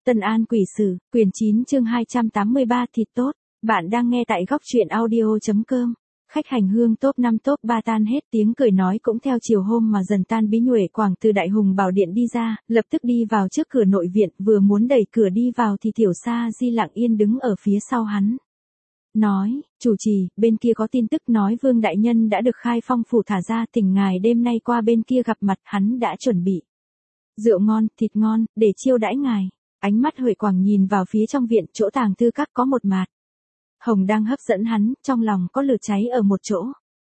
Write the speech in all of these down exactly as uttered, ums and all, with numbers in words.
Tân An Quỷ Sử, quyển chín chương hai trăm tám mươi ba thịt tốt. Bạn đang nghe tại góc truyện audio.com. Khách hành hương top năm top ba tan hết, tiếng cười nói cũng theo chiều hôm mà dần tan. Bí Nhuệ Quảng từ Đại Hùng Bảo Điện đi ra, lập tức đi vào trước cửa nội viện, vừa muốn đẩy cửa đi vào thì Tiểu Sa Di lặng yên đứng ở phía sau hắn. Nói, chủ trì, bên kia có tin tức nói Vương Đại Nhân đã được khai phong phủ thả ra, thỉnh ngài đêm nay qua bên kia gặp mặt, hắn đã chuẩn bị rượu ngon, thịt ngon, để chiêu đãi ngài. Ánh mắt Huệ Quảng nhìn vào phía trong viện, chỗ tàng thư các có một mạt hồng đang hấp dẫn hắn, trong lòng có lửa cháy ở một chỗ.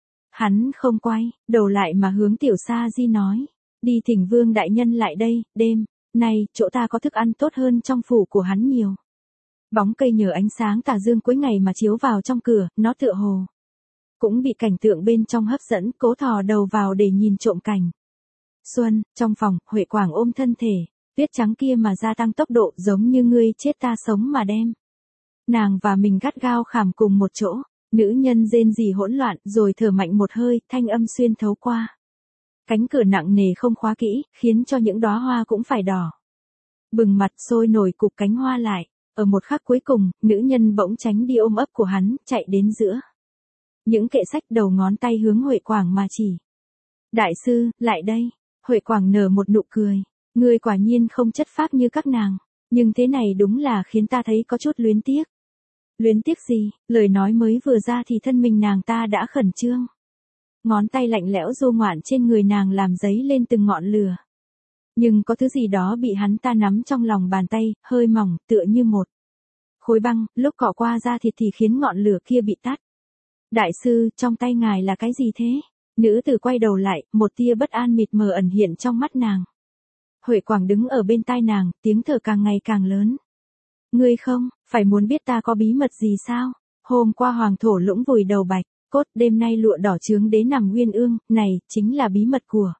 Hắn không quay đầu lại mà hướng Tiểu Sa Di nói, đi thỉnh Vương Đại Nhân lại đây, đêm nay chỗ ta có thức ăn tốt hơn trong phủ của hắn nhiều. Bóng cây nhờ ánh sáng tà dương cuối ngày mà chiếu vào trong cửa, nó tựa hồ cũng bị cảnh tượng bên trong hấp dẫn, cố thò đầu vào để nhìn trộm cảnh. Xuân, trong phòng, Huệ Quảng ôm thân thể tuyết trắng kia mà gia tăng tốc độ, giống như ngươi chết ta sống mà đem nàng và mình gắt gao khảm cùng một chỗ. Nữ nhân rên rỉ hỗn loạn, rồi thở mạnh một hơi, thanh âm xuyên thấu qua cánh cửa nặng nề không khóa kỹ, khiến cho những đóa hoa cũng phải đỏ bừng mặt, sôi nổi cục cánh hoa lại. Ở một khắc cuối cùng, nữ nhân bỗng tránh đi ôm ấp của hắn, chạy đến giữa những kệ sách, đầu ngón tay hướng Huệ Quảng mà chỉ. Đại sư, lại đây. Huệ Quảng nở một nụ cười. Ngươi quả nhiên không chất phác như các nàng. Nhưng thế này đúng là khiến ta thấy có chút luyến tiếc. Luyến tiếc gì? Lời nói mới vừa ra thì thân mình nàng ta đã khẩn trương. Ngón tay lạnh lẽo du ngoạn trên người nàng làm dấy lên từng ngọn lửa. Nhưng có thứ gì đó bị hắn ta nắm trong lòng bàn tay, hơi mỏng, tựa như một khối băng, lúc cọ qua da thịt thì khiến ngọn lửa kia bị tắt. Đại sư, trong tay ngài là cái gì thế? Nữ tử quay đầu lại, một tia bất an mịt mờ ẩn hiện trong mắt nàng. Huệ Quảng đứng ở bên tai nàng, tiếng thở càng ngày càng lớn. Ngươi không, phải muốn biết ta có bí mật gì sao? Hôm qua hoàng thổ lũng vùi đầu bạch cốt, đêm nay lụa đỏ chướng đế nằm nguyên ương, này, chính là bí mật của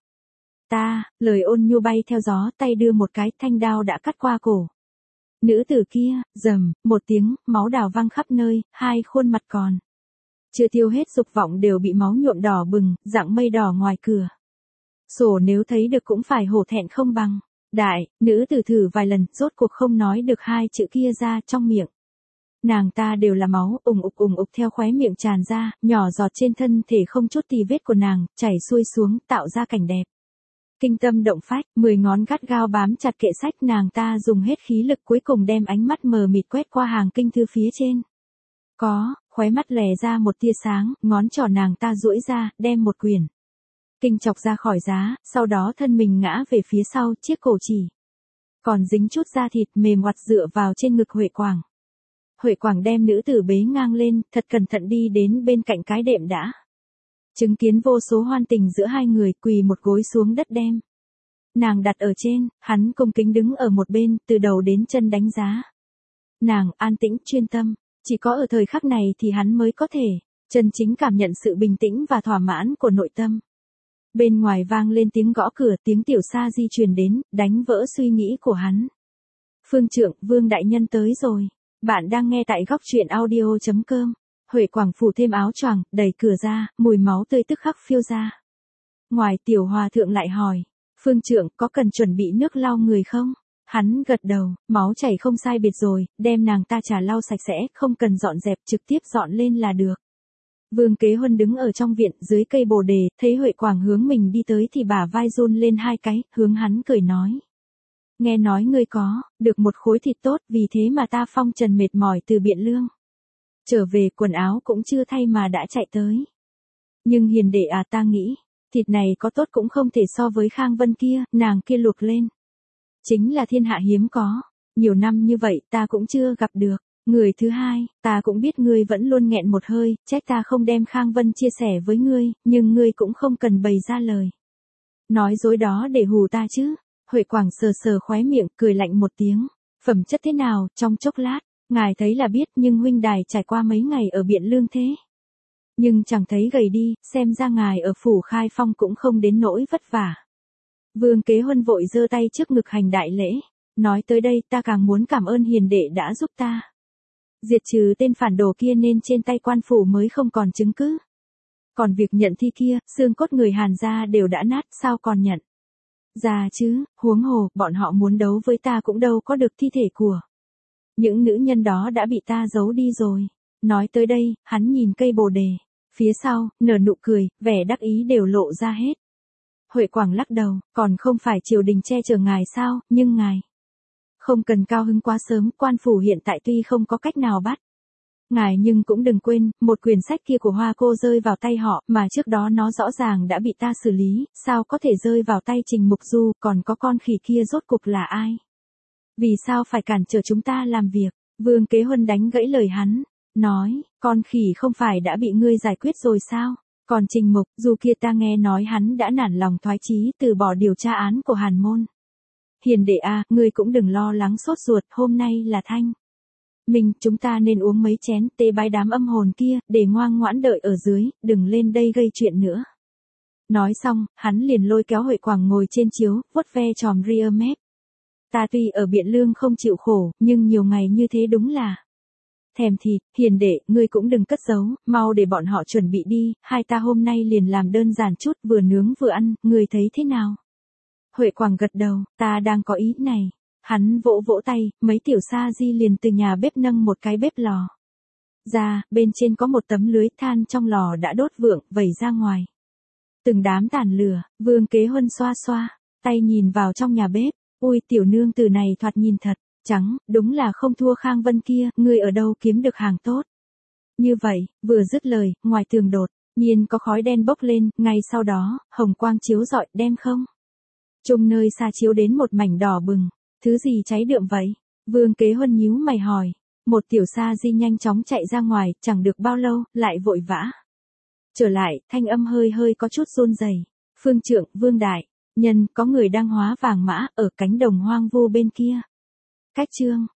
ta. Lời ôn nhu bay theo gió, tay đưa một cái, thanh đao đã cắt qua cổ nữ tử kia, rầm, một tiếng, máu đào văng khắp nơi, hai khuôn mặt còn chưa tiêu hết dục vọng đều bị máu nhuộm đỏ bừng, dạng mây đỏ ngoài cửa sổ nếu thấy được cũng phải hổ thẹn không bằng. Đại, nữ tử thử vài lần, rốt cuộc không nói được hai chữ kia ra trong miệng. Nàng ta đều là máu, ùng ục ùng ục theo khóe miệng tràn ra, nhỏ giọt trên thân thể không chút tì vết của nàng, chảy xuôi xuống, tạo ra cảnh đẹp kinh tâm động phách. Mười ngón gắt gao bám chặt kệ sách, nàng ta dùng hết khí lực cuối cùng đem ánh mắt mờ mịt quét qua hàng kinh thư phía trên. Có, khóe mắt lè ra một tia sáng, ngón trỏ nàng ta duỗi ra, đem một quyển kinh chọc ra khỏi giá, sau đó thân mình ngã về phía sau, chiếc cổ chỉ còn dính chút da thịt mềm oặt dựa vào trên ngực Huệ Quảng. Huệ Quảng đem nữ tử bế ngang lên, thật cẩn thận đi đến bên cạnh cái đệm đã chứng kiến vô số hoan tình giữa hai người, quỳ một gối xuống đất đem nàng đặt ở trên, hắn cung kính đứng ở một bên, từ đầu đến chân đánh giá nàng, an tĩnh, chuyên tâm. Chỉ có ở thời khắc này thì hắn mới có thể chân chính cảm nhận sự bình tĩnh và thỏa mãn của nội tâm. Bên ngoài vang lên tiếng gõ cửa, tiếng Tiểu Sa Di truyền đến, đánh vỡ suy nghĩ của hắn. Phương trượng, Vương Đại Nhân tới rồi. Bạn đang nghe tại góc truyện audio.com. Huệ Quảng phủ thêm áo choàng, đẩy cửa ra, mùi máu tươi tức khắc phiêu ra. Ngoài, Tiểu Hòa thượng lại hỏi, Phương trượng có cần chuẩn bị nước lau người không? Hắn gật đầu, máu chảy không sai biệt rồi, đem nàng ta trà lau sạch sẽ, không cần dọn dẹp, trực tiếp dọn lên là được. Vương Kế Huân đứng ở trong viện, dưới cây bồ đề, thấy Huệ Quảng hướng mình đi tới thì bả vai run lên hai cái, hướng hắn cười nói. Nghe nói ngươi có được một khối thịt tốt, vì thế mà ta phong trần mệt mỏi từ Biện Lương trở về, quần áo cũng chưa thay mà đã chạy tới. Nhưng hiền đệ à, ta nghĩ thịt này có tốt cũng không thể so với Khang Vân kia, nàng kia luộc lên chính là thiên hạ hiếm có, nhiều năm như vậy ta cũng chưa gặp được. Người thứ hai, ta cũng biết ngươi vẫn luôn nghẹn một hơi, trách ta không đem Khang Vân chia sẻ với ngươi, nhưng ngươi cũng không cần bày ra lời nói dối đó để hù ta chứ. Huệ Quảng sờ sờ khóe miệng, cười lạnh một tiếng. Phẩm chất thế nào, trong chốc lát, ngài thấy là biết, nhưng huynh đài trải qua mấy ngày ở Biện Lương thế nhưng chẳng thấy gầy đi, xem ra ngài ở phủ Khai Phong cũng không đến nỗi vất vả. Vương Kế Huân vội giơ tay trước ngực hành đại lễ, nói tới đây ta càng muốn cảm ơn hiền đệ đã giúp ta diệt trừ tên phản đồ kia, nên trên tay quan phủ mới không còn chứng cứ. Còn việc nhận thi kia, xương cốt người Hàn gia đều đã nát, sao còn nhận? Ra chứ, huống hồ, bọn họ muốn đấu với ta cũng đâu có được thi thể của. Những nữ nhân đó đã bị ta giấu đi rồi. Nói tới đây, hắn nhìn cây bồ đề. Phía sau, nở nụ cười, vẻ đắc ý đều lộ ra hết. Huệ Quảng lắc đầu, còn không phải triều đình che chở ngài sao, nhưng ngài không cần cao hứng quá sớm, quan phủ hiện tại tuy không có cách nào bắt ngài nhưng cũng đừng quên, một quyển sách kia của Hoa cô rơi vào tay họ, mà trước đó nó rõ ràng đã bị ta xử lý, sao có thể rơi vào tay Trình Mục Du, còn có con khỉ kia rốt cục là ai? Vì sao phải cản trở chúng ta làm việc? Vương Kế Huân đánh gãy lời hắn, nói, con khỉ không phải đã bị ngươi giải quyết rồi sao? Còn Trình Mục Du kia ta nghe nói hắn đã nản lòng thoái chí từ bỏ điều tra án của Hàn Môn. Hiền đệ a, ngươi cũng đừng lo lắng sốt ruột, hôm nay là thanh mình, chúng ta nên uống mấy chén tế bái đám âm hồn kia, để ngoan ngoãn đợi ở dưới, đừng lên đây gây chuyện nữa. Nói xong, hắn liền lôi kéo Huệ Quảng ngồi trên chiếu, vuốt ve tròm ria mép. Ta tuy ở Biện Lương không chịu khổ, nhưng nhiều ngày như thế đúng là thèm thịt. Hiền đệ, ngươi cũng đừng cất giấu, mau để bọn họ chuẩn bị đi, hai ta hôm nay liền làm đơn giản chút, vừa nướng vừa ăn, ngươi thấy thế nào? Huệ Quảng gật đầu, ta đang có ý này. Hắn vỗ vỗ tay, mấy tiểu sa di liền từ nhà bếp nâng một cái bếp lò ra, bên trên có một tấm lưới than trong lò đã đốt vượng, vẩy ra ngoài. Từng đám tàn lửa, Vương Kế Huân xoa xoa, tay nhìn vào trong nhà bếp, ui tiểu nương từ này thoạt nhìn thật trắng, đúng là không thua Khang Vân kia, ngươi ở đâu kiếm được hàng tốt. Như vậy, vừa dứt lời, ngoài tường đột nhiên có khói đen bốc lên, ngay sau đó, hồng quang chiếu rọi, đem không trung nơi xa chiếu đến một mảnh đỏ bừng. Thứ gì cháy đượm vậy? Vương Kế Huân nhíu mày hỏi. Một tiểu sa di nhanh chóng chạy ra ngoài, chẳng được bao lâu, lại vội vã trở lại, thanh âm hơi hơi có chút run rẩy. Phương trượng, Vương đại nhân, có người đang hóa vàng mã ở cánh đồng hoang vu bên kia. Cách chương